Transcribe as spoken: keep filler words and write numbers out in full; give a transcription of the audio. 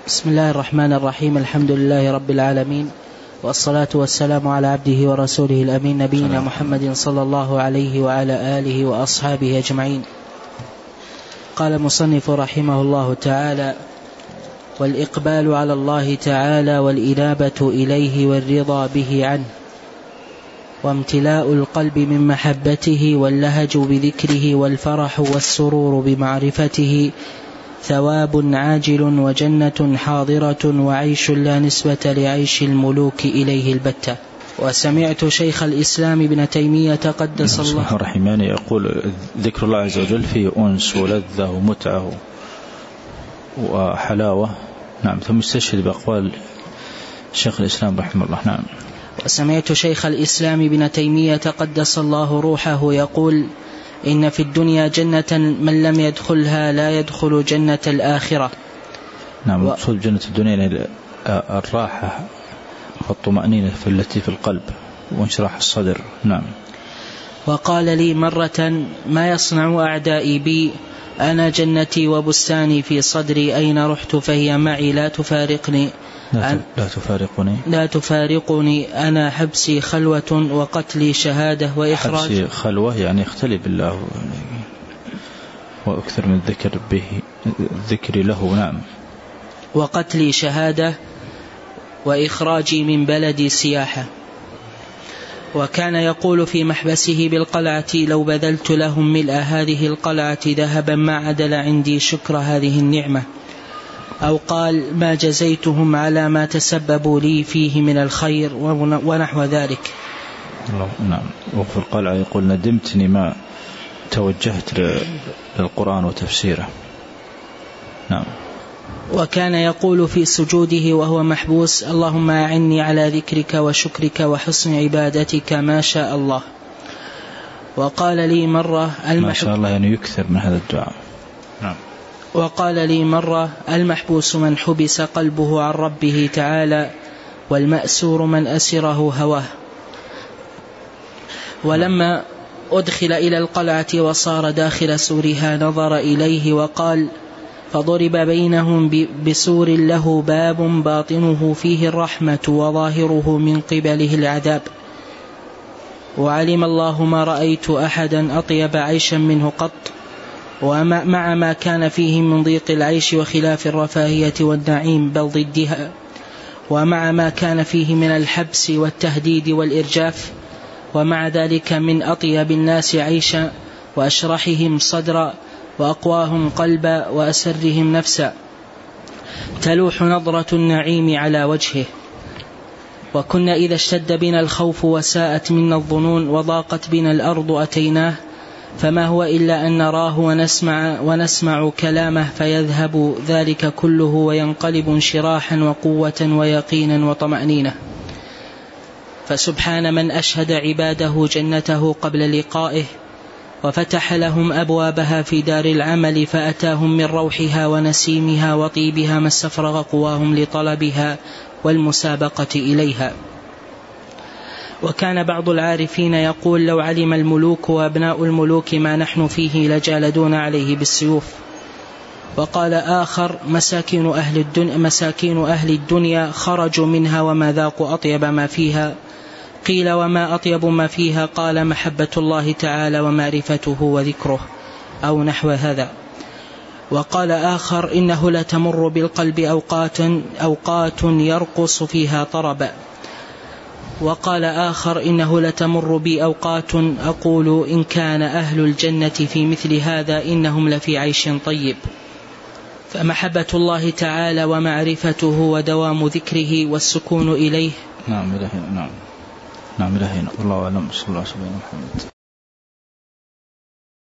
بسم الله الرحمن الرحيم. الحمد لله رب العالمين، والصلاة والسلام على عبده ورسوله الأمين نبينا محمد صلى الله عليه وعلى آله وأصحابه أجمعين. قال المصنف رحمه الله تعالى: والإقبال على الله تعالى والإنابة إليه والرضا به عنه وامتلاء القلب من محبته واللهج بذكره والفرح والسرور بمعرفته ثواب عاجل وجنة حاضرة وعيش لا نسبة لعيش الملوك إليه البتة. وسمعت شيخ الإسلام ابن تيمية قدس الله رحمه يقول: ذكر الله عز وجل فيه أنس ولذة ومتعة وحلاوة. نعم. ثم يستشهد بأقوال شيخ الإسلام رحمه الله. نعم. وسمعت شيخ الإسلام ابن تيمية قدس الله روحه يقول: إن في الدنيا جنة من لم يدخلها لا يدخل جنة الآخرة. نعم. مقصود جنة الدنيا الراحة والطمأنينة في التي في القلب وانشراح الصدر. نعم. وقال لي مرة: ما يصنع أعدائي بي؟ أنا جنتي وبستاني في صدري، أين رحت فهي معي لا تفارقني. لا, لا تفارقني لا تفارقني أنا حبسي خلوة وقتلي شهادة وإخراج. حبسي خلوة يعني اختلي بالله وأكثر من ذكر به ذكري له. نعم. وقتلي شهادة وإخراجي من بلدي سياحة. وكان يقول في محبسه بالقلعة: لو بذلت لهم ملء هذه القلعة ذهبا ما عدل عندي شكر هذه النعمة. أو قال: ما جزيتهم على ما تسببوا لي فيه من الخير ونحو ذلك. نعم. وفي القلعة يقول: ندمتني ما توجهت للقرآن وتفسيره. نعم. وكان يقول في سجوده وهو محبوس: اللهم أعني على ذكرك وشكرك وحسن عبادتك ما شاء الله. وقال لي مرة: ما شاء الله يعني يكثر من هذا الدعاء. نعم. وقال لي مرة: المحبوس من حبس قلبه عن ربه تعالى، والمأسور من أسره هواه. ولما أدخل إلى القلعة وصار داخل سورها نظر إليه وقال: فضرب بينهم بسور له باب باطنه فيه الرحمة وظاهره من قبله العذاب. وعلم الله ما رأيت أحدا أطيب عيشا منه قط، ومع ما كان فيه من ضيق العيش وخلاف الرفاهية والنعيم بل ضدها، ومع ما كان فيه من الحبس والتهديد والإرجاف، ومع ذلك من أطيب الناس عيشا وأشرحهم صدرا وأقواهم قلبا وأسرهم نفسا، تلوح نظرة النعيم على وجهه. وكنا إذا اشتد بنا الخوف وساءت منا الظنون وضاقت بنا الأرض أتيناه، فما هو إلا أن نراه ونسمع, ونسمع كلامه فيذهب ذلك كله وينقلب انشراحا وقوة ويقينا وطمأنينة. فسبحان من أشهد عباده جنته قبل لقائه، وفتح لهم أبوابها في دار العمل، فأتاهم من روحها ونسيمها وطيبها ما استفرغ قواهم لطلبها والمسابقة إليها. وكان بعض العارفين يقول: لو علم الملوك وأبناء الملوك ما نحن فيه لجالدون عليه بالسيوف. وقال آخر: مساكين أهل الدنيا, مساكين أهل الدنيا خرجوا منها وما ذاقوا أطيب ما فيها. قيل: وما أطيب ما فيها؟ قال: محبة الله تعالى ومعرفته وذكره، أو نحو هذا. وقال آخر: إنه لا تمر بالقلب أوقات, أوقات يرقص فيها طربا. وقال آخر: إنه لتمر بي أوقات أقول إن كان أهل الجنة في مثل هذا إنهم لفي عيش طيب. فمحبة الله تعالى ومعرفته ودوام ذكره والسكون إليه. نعم إلهي. نعم. نعم إلهي. الله أعلم. صلى الله عليه وسلم.